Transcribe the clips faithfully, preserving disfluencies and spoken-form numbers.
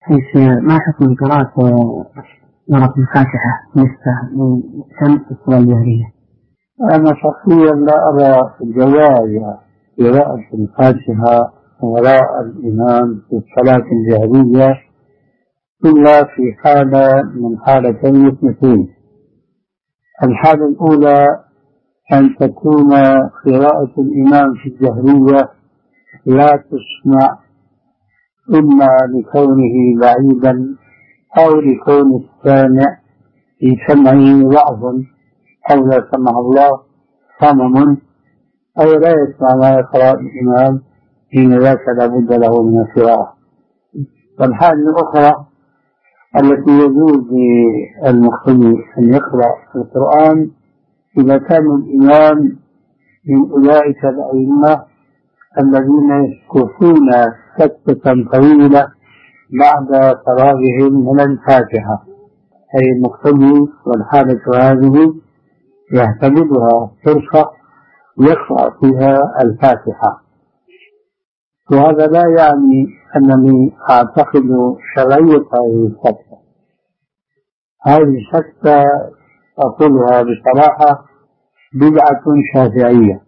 حيث ما حكم قراءة سورة الفاتحة نصفها من سمع الصلاة الجهرية؟ أنا شخصيا لا أرى جواز قراءة الفاتحة وراء الإمام في الصلاة الجهرية إلا في حالة من حالتين اثنتين. الحالة الأولى أن تكون قراءة الإمام في الجهرية لا تسمع إما لكونه بعيدا أو لكون السامع في سمعه وعظ أو لا سمع الله صمم أو لا يسمع ما يقرأ الإمام حين ذاك لا بد له من القراءة. والحالة الأخرى التي يجوز للمقتدي أن يقرأ القرآن إذا كان الإمام من أولئك الأئمة الذين يسكتون سكتة طويلة بعد فراغهم من الفاتحة، أي المقتدي والحالة هذه يعتبرها فرصة يقرأ فيها الفاتحة. وهذا لا يعني أنني أعتقد شرعية هذه السكتة. هذه السكتة أقولها بصراحة بدعة شافعية،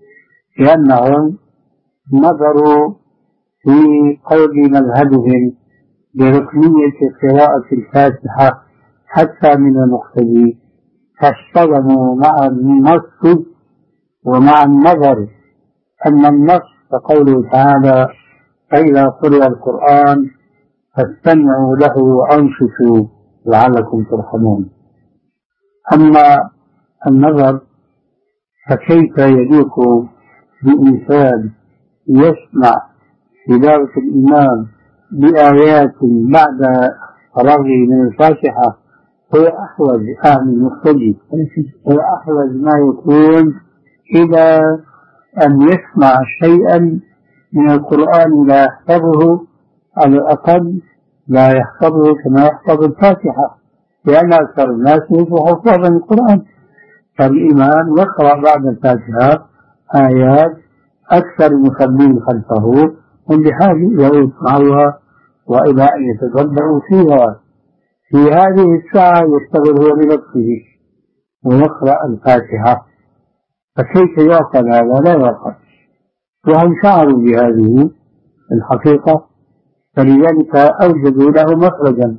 لأنهم نظروا في قول مذهبهم بركنية قراءة الفاتحة حتى من المقتدي، فاصطدموا مع النص ومع النظر أن النص كقوله تعالى فإذا قرئ القرآن فاستمعوا له وأنصتوا لعلكم ترحمون. أما النظر فكيف يليق بإنسان يسمع تلاوة الإمام بآيات بعد فراغه من الفاتحة هو أحوج أهل المقتدي هو أحوج ما يكون إلى أن يسمع شيئا من القرآن لا يحفظه، على الأقل لا يحفظه كما يحفظ الفاتحة، لأن أكثر الناس يصبح حفظا القرآن، فالإمام يقرأ بعد الفاتحة آيات أكثر المصلين خلفه هم بحاجة إلى يسمعوها وإلى أن يتدبروا فيها. في هذه الساعة يشتغل هو بنفسه ويقرأ الفاتحة، فكيف يعقل هذا؟ لا يعقل. وهم شعروا بهذه الحقيقة فلذلك أوجدوا له مخرجا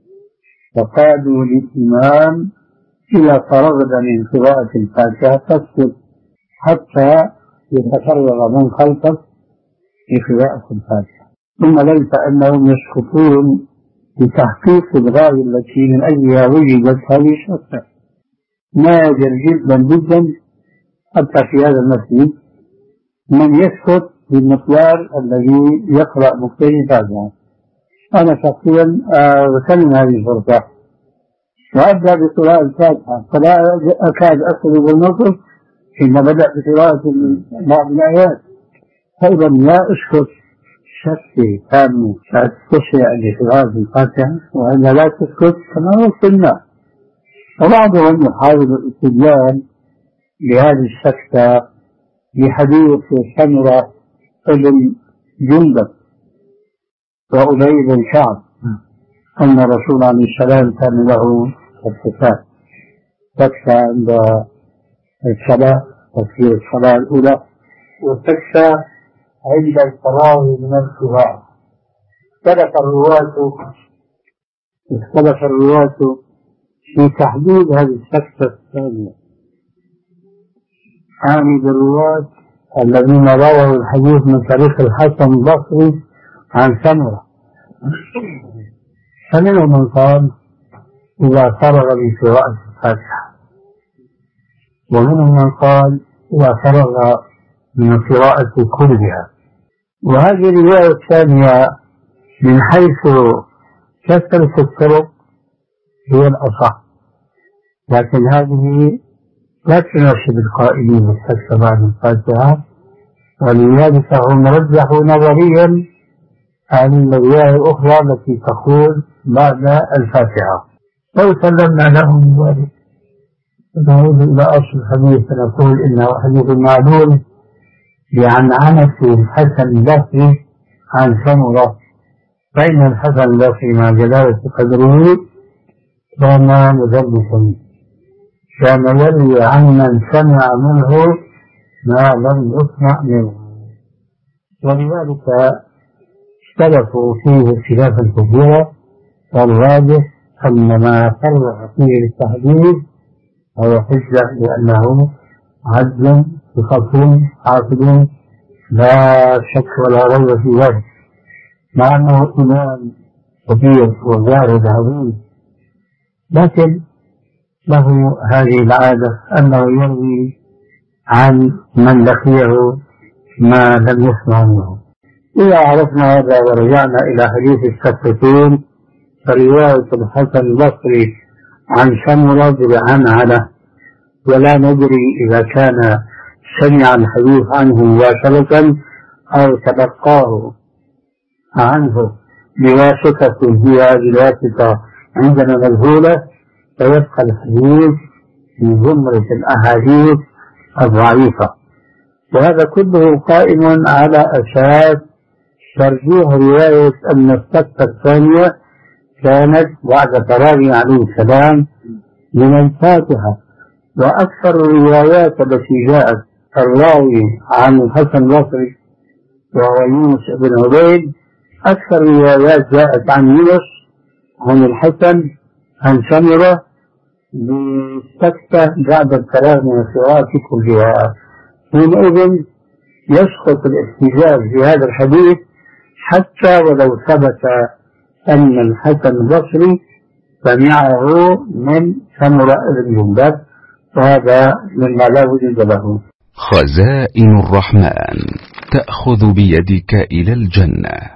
وقالوا للإمام إذا فرغت من قراءة الفاتحة فاسكت حتى يتفرغ من خلفك لقراءة الفاتحة. ثم ليس أنهم يسكتون لتحقيق الغاية التي من أجلها وجدت هذه الشرطة. نادر جدا جدا حتى في هذا المسجد من يسكت بالمقدار الذي يقرأ مقتدي فاتحة. أنا شخصيا أغتنم هذه الفرصة وأبدأ بقراءة الفاتحة، فلا أكاد أصل بالنصف حين بدأ بقراءة بعض الآيات. فإذا لا أسكت شكي تام تستشرع لقراءة الفاتحة وأنا لا تسكت كما وصلنا. وبعضهم يحاول الاستدلال بهذه السكتة بحديث سمرة ابن جندب وأبي بن كعب أن الرسول عليه السلام كان له سكتان، سكتة عند الصلاة تفسير الصلاة الأولى وسكتة عند الفراغ من القراءة. اختلف الرواة اختلف الرواة في تحديد هذه السكتة الثانية. عامد الرواة الذين رووا الحديث من طريق الحسن البصري عن سمرة، فمنهم من قال إذا فرغ بقراءة الفاتحة، ومنهم من قال إذا فرغ من القراءة كلها. وهذه الرواية الثانية من حيث كثرة الطرق هي الأصح، لكن هذه لا تناسب القائلين بالسكتة بعد الفاتحة، ولذلك هم رجحوا نظريا عن الرواية الأخرى التي تقول بعد الفاتحة. لو سلمنا لهم ذلك نعود إلى أصل الحديث فنقول إنه حديث معلول بعنعنة الحسن البصري عن سمرة فإن الحسن البصري مع جلالة قدره كان مدرسا، كان يروي عمن سمع منه ما لم يسمع منه، ولذلك اختلفوا فيه اختلافا كثيرا، والراجح أن ما صرح فيه بالتحديد هو حجة لأنه عدل ثقة حافظ لا شك ولا ريب في ذلك، مع أنه إمام كبير وزاهد عظيم، لكن له هذه العادة أنه يروي عن من لقيه ما لم يسمع منه. إذا عرفنا هذا ورجعنا إلى حديث السقطين، فرواية الحسن البصري عن سمرة بالعنعنة، ولا ندري إذا كان سمع الحديث عنه مباشرة أو تلقاه عنه بواسطة هي هذه الواسطة عندنا مجهولة، فيبقى الحديث في زمرة الأحاديث الضعيفة. وهذا كله قائم على أساس ترجيح رواية أن السكتة الثانية كانت بعد فراغه عليه السلام من الفاتحة، وأكثر الروايات التي جاءت الراوي عن الحسن البصري وهو يونس بن عبيد، أكثر الروايات جاءت عن يونس عن الحسن عن سمرة بالسكتة بعد الفراغ من القراءة كلها. حينئذ يسقط الاحتجاج بهذا الحديث حتى ولو ثبت أن الحسن البصري سمعه من سمرة بن جندب، وهذا مما لا وجود له. خزائن الرحمن تأخذ بيدك إلى الجنة.